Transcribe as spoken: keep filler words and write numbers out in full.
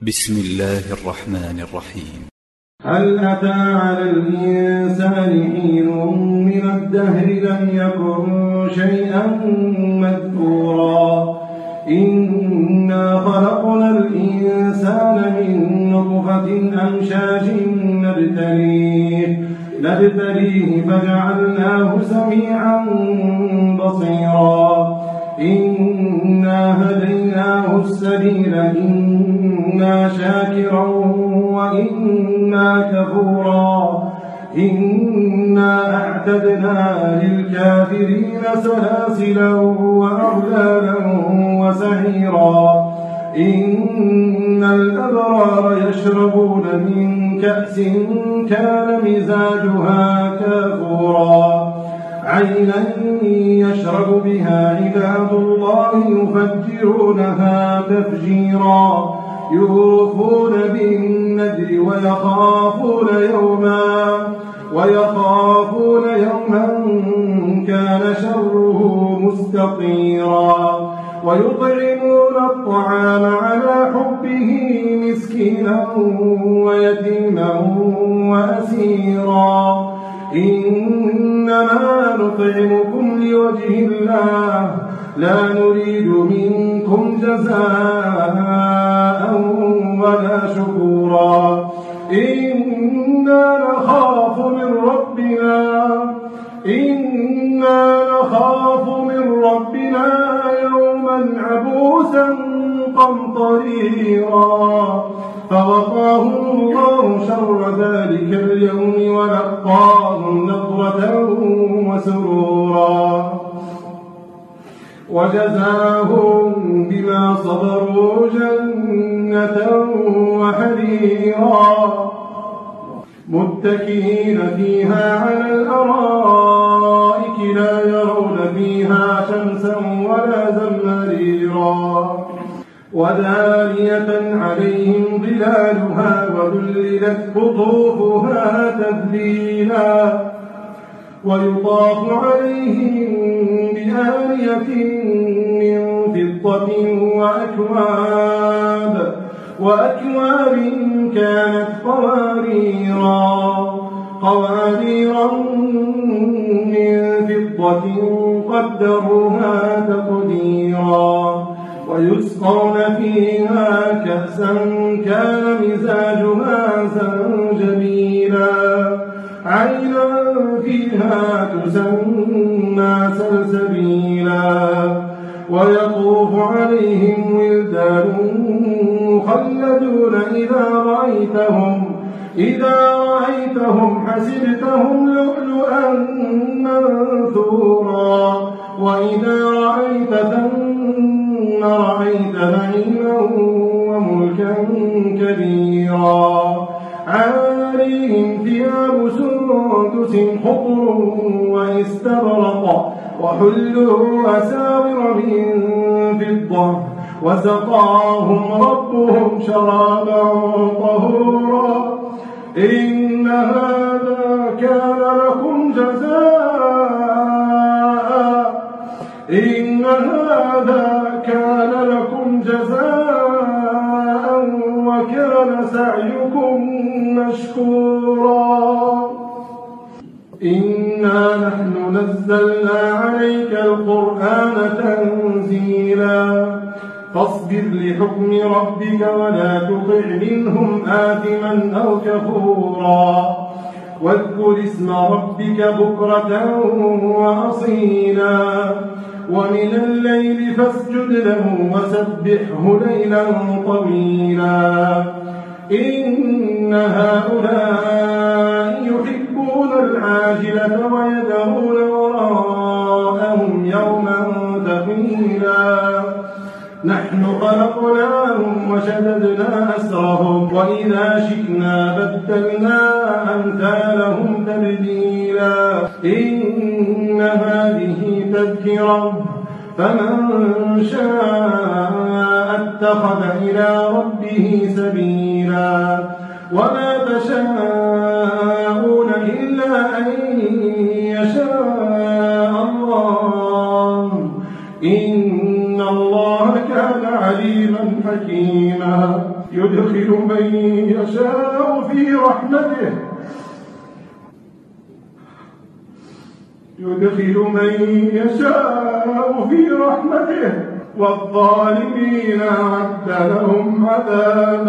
بسم الله الرحمن الرحيم. هل أتى على الإنسان حين من الدهر لم يكن شيئا مذكورا إنا خلقنا الإنسان من نطفة أمشاج نبتليه نبتليه فجعلناه سميعا بصيرا إنا هديناه السبيل إما شاكرا وإما كفورا إنا أعتدنا للكافرين سلاسلا وأغلالا وسعيرا إن الأبرار يشربون من كأس كان مزاجها كافورا عينا يشرب بها عباد الله يفجرونها تفجيرا يوفون بالنذر ويخافون يوما ويخافون يوما كان شره مستطيرا ويطعمون الطعام على حبه مسكينا ويتيما وأسيرا إنما نطعمكم لوجه الله لا نريد منكم جزاء ولا شكورا إنا نخاف من ربنا إنا نخاف من ربنا يوما عبوسا قمطريرا فوقاهم الله شر ذلك اليوم ولقاهم نضرة وسرورا وجزاهم بما صبروا جنة وحريرا متكئين فيها على الأرائك لا يرون فيها شمسا ولا زمهريرا ودانية عليهم ظلالها وذللت قطوفها تذليلا ويطاف عليهم بآنية من فضة وأكواب وأكواب كانت قواريرا قواريرا من فضة قدروها تقديرا ويسقون فيها كأسا كان مزاجها زنجبيلا عينا فيها تسمى سلسبيلا ويطوف عليهم ولدان مخلدون إذا رأيتهم إذا رأيتهم حسبتهم لؤلؤا منثورا وإذا رأيت ثم رأيت نعيما وملكا كبيرا عاليهم ثياب سندس خضر واستبرق وحلوا أساور من فضة وسقاهم ربهم شرابا طهورا إن هذا كان لكم جزاء إن هذا كان لكم جزاء وكان سعيكم مشكورا إنا نحن نزلنا عليك القرآن تنزيلا فاصبر لحكم ربك ولا تطع منهم آثما أو كفورا واذكر اسم ربك بكرة وأصيلا ومن الليل فاسجد له وسبحه ليلا طويلا إن هؤلاء يحبون العاجلة ويذرون وراءهم يوما ثقيلا نحن خلقناهم وشددنا أسرهم وإذا شئنا بدلنا أمثالهم تبديلا إن هذه تذكرة فمن شاء اتخذ إلى ربه سبيلا وما تشاءون إلا أن يشاء الله إن الله كان عليما حكيما يدخل من يشاء في رحمته يدخل من يشاء في رحمته والظالمين أعد لهم عذابا